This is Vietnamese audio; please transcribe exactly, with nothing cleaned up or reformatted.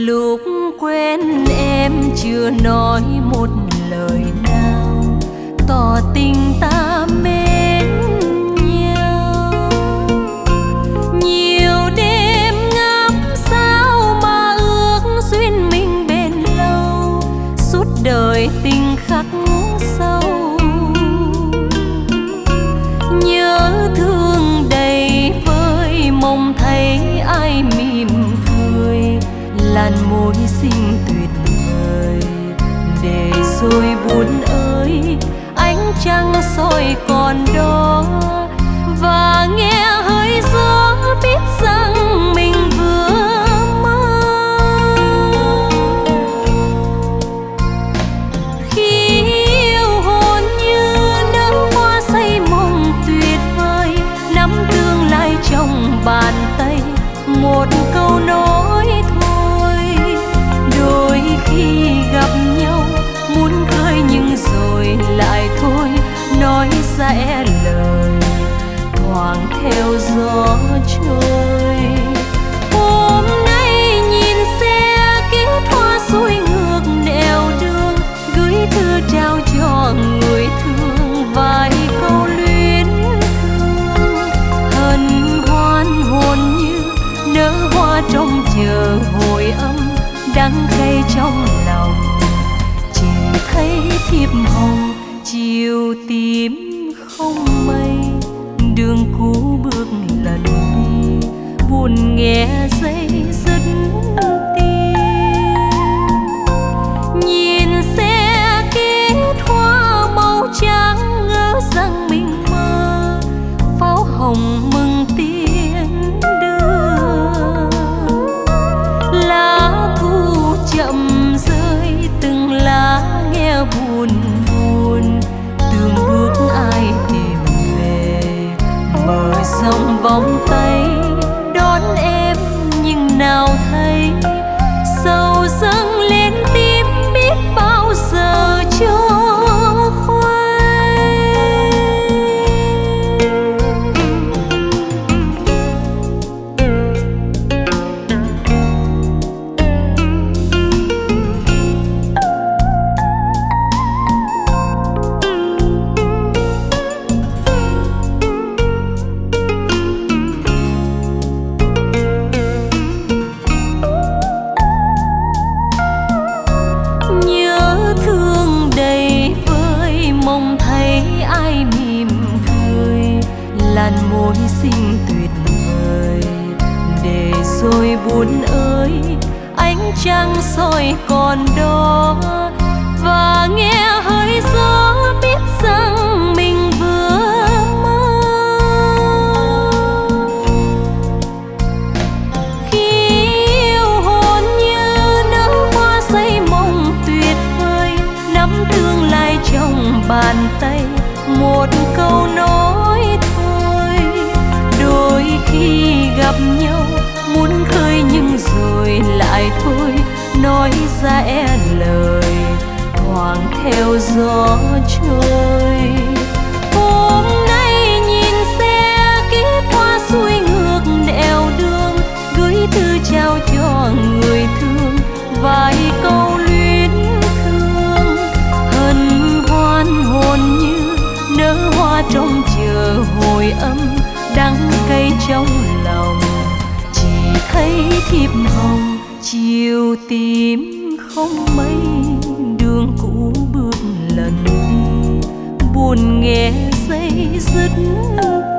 Lúc quen em chưa nói một lời nào tỏ tình ta mến nhau. Nhiều đêm ngắm sao mà ước duyên mình bền lâu, suốt đời tình khắc sâu. Nhớ thương đầy vơi mong thấy ai mỉm cười, làn môi xinh tuyệt vời. Để rồi buồn ơi, ánh trăng soi còn đó, và nghe hơi gió biết rằng mình vừa mơ. Khi yêu hồn như nở hoa say mộng tuyệt vời, nắm tương lai trong bàn tay, một câu nói thôi. Đôi khi gặp nhau muốn khơi nhưng rồi lại thôi, nói sẽ lời thoảng theo gió trôi. Hôm nay nhìn xe kết hoa xuôi ngược nẻo đường, gửi thư trao cho người thương vài câu luyến thương. Hân hoan hồn như nở hoa trong chờ hồi âm, đắng cay trong lòng chỉ thấy thiệp hồng chiều tím không mây. Đường cũ bước lần đi buồn nghe dây dứt tim. Nhìn xe kết hoa màu trắng ngỡ rằng mình mơ, pháo hồng mừng tiến đưa. Lá thu chậm rơi từng lá nghe buồn buồn, từng bước ai tìm về mở rộng vòng tay đón em. Nhưng nào thấy sầu dâng lên tim biết bao giờ cho môi xinh tuyệt vời. Để rồi buồn ơi, ánh trăng soi còn đó, và nghe hơi gió biết rằng mình vừa mơ. Khi yêu hồn như nở hoa say mộng tuyệt vời, nắm tương lai trong bàn tay, một câu nói thôi. Đôi khi gặp nhau muốn khơi nhưng rồi lại thôi, nói ra lời thoảng theo gió trôi. Hôm nay nhìn xe kết hoa xuôi ngược nẻo đường, gửi thư trao cho người thương vài câu luyến thương. Hân hoan hồn như nở hoa trong chờ hồi âm, đắng cay trong lòng chỉ thấy thiệp hồng chiều tím không mây. Đường cũ bước lần đi buồn nghe dây dứt